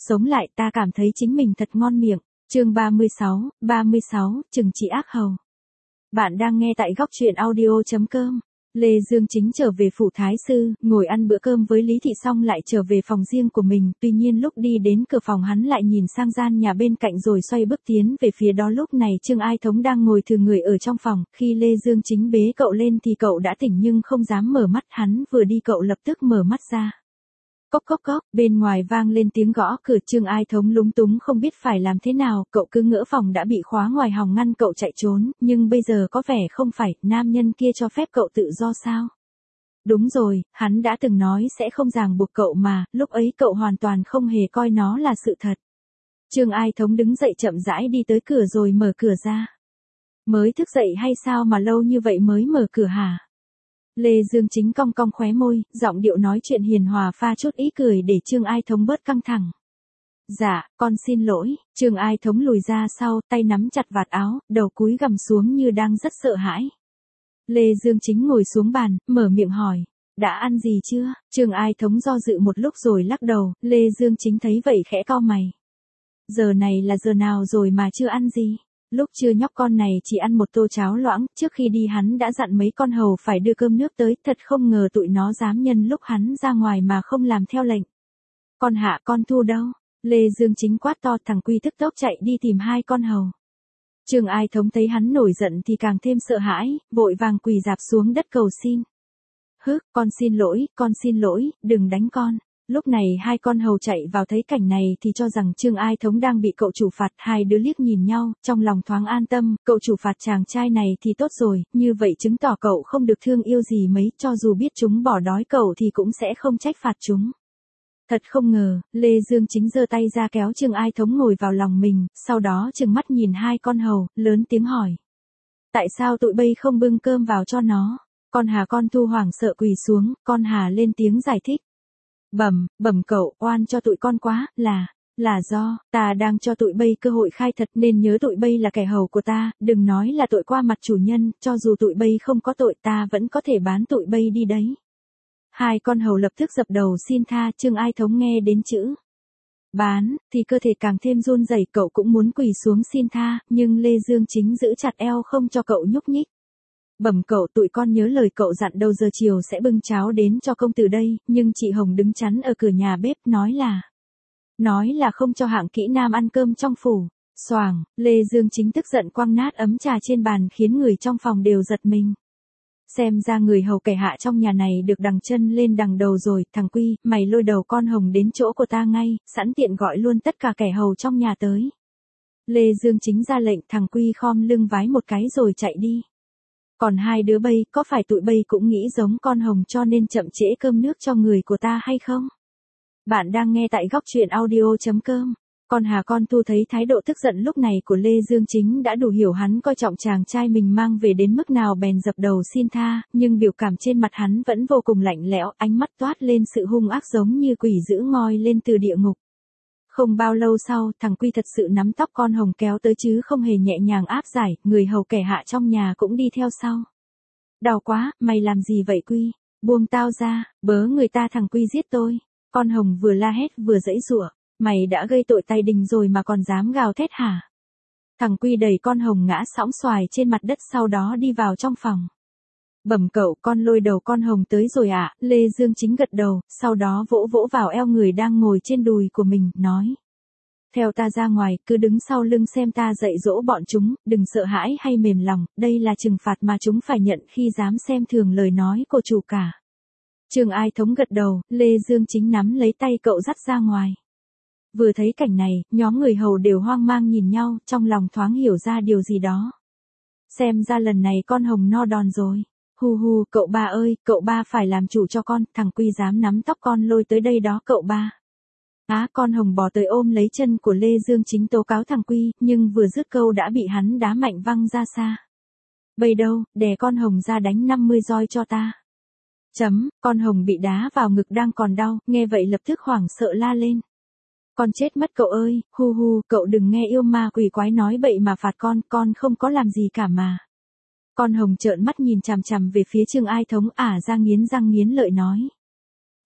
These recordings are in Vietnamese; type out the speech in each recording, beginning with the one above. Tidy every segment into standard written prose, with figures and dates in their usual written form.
sống lại ta cảm thấy chính mình thật ngon miệng. Chương 36, Trừng trị ác hầu. Bạn đang nghe tại góc truyện audio.com. Lê Dương Chính trở về phủ thái sư, ngồi ăn bữa cơm với Lý Thị xong lại trở về phòng riêng của mình, tuy nhiên lúc đi đến cửa phòng hắn lại nhìn sang gian nhà bên cạnh rồi xoay bước tiến về phía đó. Lúc này Trương Ai Thống đang ngồi thừa người ở trong phòng, khi Lê Dương Chính bế cậu lên thì cậu đã tỉnh nhưng không dám mở mắt, hắn vừa đi cậu lập tức mở mắt ra. Cốc cốc cốc, bên ngoài vang lên tiếng gõ cửa. Trương Ai Thống lúng túng không biết phải làm thế nào, cậu cứ ngỡ phòng đã bị khóa ngoài hòng ngăn cậu chạy trốn, nhưng bây giờ có vẻ không phải, nam nhân kia cho phép cậu tự do sao? Đúng rồi, hắn đã từng nói sẽ không ràng buộc cậu mà, lúc ấy cậu hoàn toàn không hề coi nó là sự thật. Trương Ai Thống đứng dậy chậm rãi đi tới cửa rồi mở cửa ra. Mới thức dậy hay sao mà lâu như vậy mới mở cửa hả? Lê Dương Chính cong cong khóe môi, giọng điệu nói chuyện hiền hòa pha chút ý cười để Trương Ai Thống bớt căng thẳng. Dạ, con xin lỗi. Trương Ai Thống lùi ra sau, tay nắm chặt vạt áo, đầu cúi gằm xuống như đang rất sợ hãi. Lê Dương Chính ngồi xuống bàn, mở miệng hỏi, đã ăn gì chưa? Trương Ai Thống do dự một lúc rồi lắc đầu. Lê Dương Chính thấy vậy khẽ cau mày. Giờ này là giờ nào rồi mà chưa ăn gì? Lúc trưa nhóc con này chỉ ăn một tô cháo loãng, trước khi đi hắn đã dặn mấy con hầu phải đưa cơm nước tới, thật không ngờ tụi nó dám nhân lúc hắn ra ngoài mà không làm theo lệnh. Con Hạ con Thu đâu? Lê Dương Chính quát to. Thằng Quy tức tốc chạy đi tìm hai con hầu. Trương Ai Thống thấy hắn nổi giận thì càng thêm sợ hãi, vội vàng quỳ rạp xuống đất cầu xin. Con xin lỗi, đừng đánh con. Lúc này hai con hầu chạy vào thấy cảnh này thì cho rằng Trương Ai Thống đang bị cậu chủ phạt, hai đứa liếc nhìn nhau, trong lòng thoáng an tâm, cậu chủ phạt chàng trai này thì tốt rồi, như vậy chứng tỏ cậu không được thương yêu gì mấy, cho dù biết chúng bỏ đói cậu thì cũng sẽ không trách phạt chúng. Thật không ngờ, Lê Dương Chính giơ tay ra kéo Trương Ai Thống ngồi vào lòng mình, sau đó trừng mắt nhìn hai con hầu, lớn tiếng hỏi. Tại sao tụi bay không bưng cơm vào cho nó? Con Hà con Thu hoảng sợ quỳ xuống, con Hà lên tiếng giải thích. Bẩm cậu, oan cho tụi con quá, là do, ta đang cho tụi bay cơ hội khai thật nên nhớ tụi bay là kẻ hầu của ta, đừng nói là tội qua mặt chủ nhân, cho dù tụi bay không có tội ta vẫn có thể bán tụi bay đi đấy. Hai con hầu lập tức dập đầu xin tha. Trương Ai Thống nghe đến chữ bán, thì cơ thể càng thêm run rẩy, cậu cũng muốn quỳ xuống xin tha, nhưng Lê Dương Chính giữ chặt eo không cho cậu nhúc nhích. Bẩm cậu, tụi con nhớ lời cậu dặn đầu giờ chiều sẽ bưng cháo đến cho công tử đây, nhưng chị Hồng đứng chắn ở cửa nhà bếp nói là không cho hạng kỹ nam ăn cơm trong phủ. Xoàng, Lê Dương Chính tức giận quăng nát ấm trà trên bàn khiến người trong phòng đều giật mình. Xem ra người hầu kẻ hạ trong nhà này được đằng chân lên đằng đầu rồi. Thằng Quy, mày lôi đầu con Hồng đến chỗ của ta ngay, sẵn tiện gọi luôn tất cả kẻ hầu trong nhà tới. Lê Dương Chính ra lệnh. Thằng Quy khom lưng vái một cái rồi chạy đi. Còn hai đứa bay, có phải tụi bay cũng nghĩ giống con Hồng cho nên chậm trễ cơm nước cho người của ta hay không? Bạn đang nghe tại góc truyện audio.com. Con Hà con Thu thấy thái độ tức giận lúc này của Lê Dương Chính đã đủ hiểu hắn coi trọng chàng trai mình mang về đến mức nào, bèn dập đầu xin tha, nhưng biểu cảm trên mặt hắn vẫn vô cùng lạnh lẽo, ánh mắt toát lên sự hung ác giống như quỷ dữ ngoi lên từ địa ngục. Không bao lâu sau, thằng Quy thật sự nắm tóc con Hồng kéo tới chứ không hề nhẹ nhàng áp giải, người hầu kẻ hạ trong nhà cũng đi theo sau. Đau quá, mày làm gì vậy Quy? Buông tao ra, bớ người ta, thằng Quy giết tôi. Con Hồng vừa la hét vừa giãy giụa. Mày đã gây tội tày đình rồi mà còn dám gào thét hả? Thằng Quy đẩy con Hồng ngã sõng xoài trên mặt đất sau đó đi vào trong phòng. Bẩm cậu, con lôi đầu con Hồng tới rồi ạ. Lê Dương Chính gật đầu, sau đó vỗ vỗ vào eo người đang ngồi trên đùi của mình, nói. Theo ta ra ngoài, cứ đứng sau lưng xem ta dạy dỗ bọn chúng, đừng sợ hãi hay mềm lòng, đây là trừng phạt mà chúng phải nhận khi dám xem thường lời nói của chủ cả. Trương Ai Thống gật đầu, Lê Dương Chính nắm lấy tay cậu dắt ra ngoài. Vừa thấy cảnh này, nhóm người hầu đều hoang mang nhìn nhau, trong lòng thoáng hiểu ra điều gì đó. Xem ra lần này con Hồng no đòn rồi. Hu, cậu ba ơi, cậu ba phải làm chủ cho con, thằng Quy dám nắm tóc con lôi tới đây đó cậu ba. Con Hồng bò tới ôm lấy chân của Lê Dương Chính tố cáo thằng Quy, nhưng vừa dứt câu đã bị hắn đá mạnh văng ra xa. Bây đâu, đè con Hồng ra đánh 50 roi cho ta. Con Hồng bị đá vào ngực đang còn đau, nghe vậy lập tức hoảng sợ la lên. Con chết mất cậu ơi, hu, cậu đừng nghe yêu ma quỷ quái nói bậy mà phạt con không có làm gì cả mà. Con Hồng trợn mắt nhìn chằm chằm về phía Trương Ai Thống, ra nghiến răng nghiến lợi nói.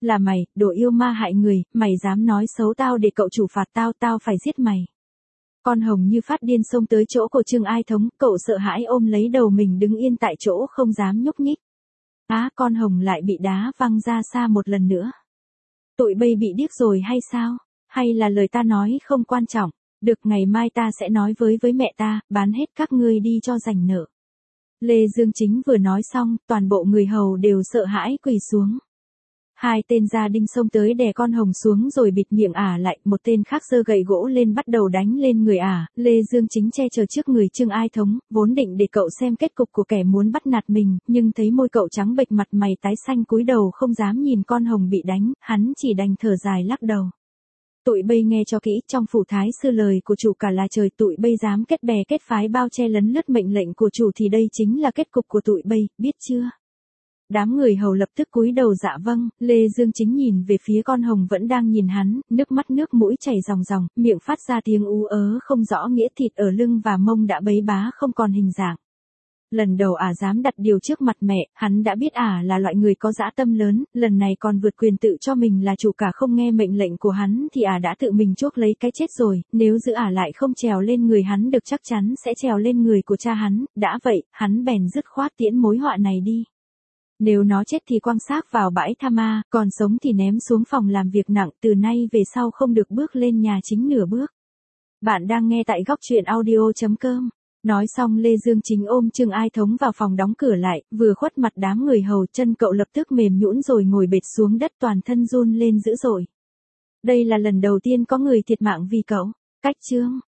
Là mày, đồ yêu ma hại người, mày dám nói xấu tao để cậu chủ phạt tao, tao phải giết mày. Con Hồng như phát điên xông tới chỗ của Trương Ai Thống, cậu sợ hãi ôm lấy đầu mình đứng yên tại chỗ không dám nhúc nhích. Con Hồng lại bị đá văng ra xa một lần nữa. Tụi bay bị điếc rồi hay sao? Hay là lời ta nói không quan trọng? Được, ngày mai ta sẽ nói với mẹ ta, bán hết các ngươi đi cho rảnh nợ. Lê Dương Chính vừa nói xong, toàn bộ người hầu đều sợ hãi quỳ xuống. Hai tên gia đinh xông tới đè con Hồng xuống rồi bịt miệng lại, một tên khác giơ gậy gỗ lên bắt đầu đánh lên người Lê Dương Chính che chở trước người Trương Ai Thống, vốn định để cậu xem kết cục của kẻ muốn bắt nạt mình, nhưng thấy môi cậu trắng bệch, mặt mày tái xanh, cúi đầu không dám nhìn con Hồng bị đánh, hắn chỉ đành thở dài lắc đầu. Tụi bây nghe cho kỹ, trong phủ thái sư lời của chủ cả là trời, tụi bây dám kết bè kết phái bao che lấn lướt mệnh lệnh của chủ thì đây chính là kết cục của tụi bây, biết chưa? Đám người hầu lập tức cúi đầu dạ vâng. Lê Dương Chính nhìn về phía con Hồng vẫn đang nhìn hắn, nước mắt nước mũi chảy ròng ròng, miệng phát ra tiếng ú ớ không rõ nghĩa, thịt ở lưng và mông đã bấy bá không còn hình dạng. Lần đầu dám đặt điều trước mặt mẹ, hắn đã biết là loại người có dã tâm lớn, lần này còn vượt quyền tự cho mình là chủ cả không nghe mệnh lệnh của hắn thì đã tự mình chuốc lấy cái chết rồi, nếu giữ lại không trèo lên người hắn được chắc chắn sẽ trèo lên người của cha hắn, đã vậy, hắn bèn dứt khoát tiễn mối họa này đi. Nếu nó chết thì quăng xác vào bãi tha ma, còn sống thì ném xuống phòng làm việc nặng, từ nay về sau không được bước lên nhà chính nửa bước. Bạn đang nghe tại góc truyện audio.com. Nói xong Lê Dương Chính ôm Trương Ai Thống vào phòng đóng cửa lại, vừa khuất mặt đám người hầu, chân cậu lập tức mềm nhũn rồi ngồi bệt xuống đất, toàn thân run lên dữ dội. Đây là lần đầu tiên có người thiệt mạng vì cậu. Cách chương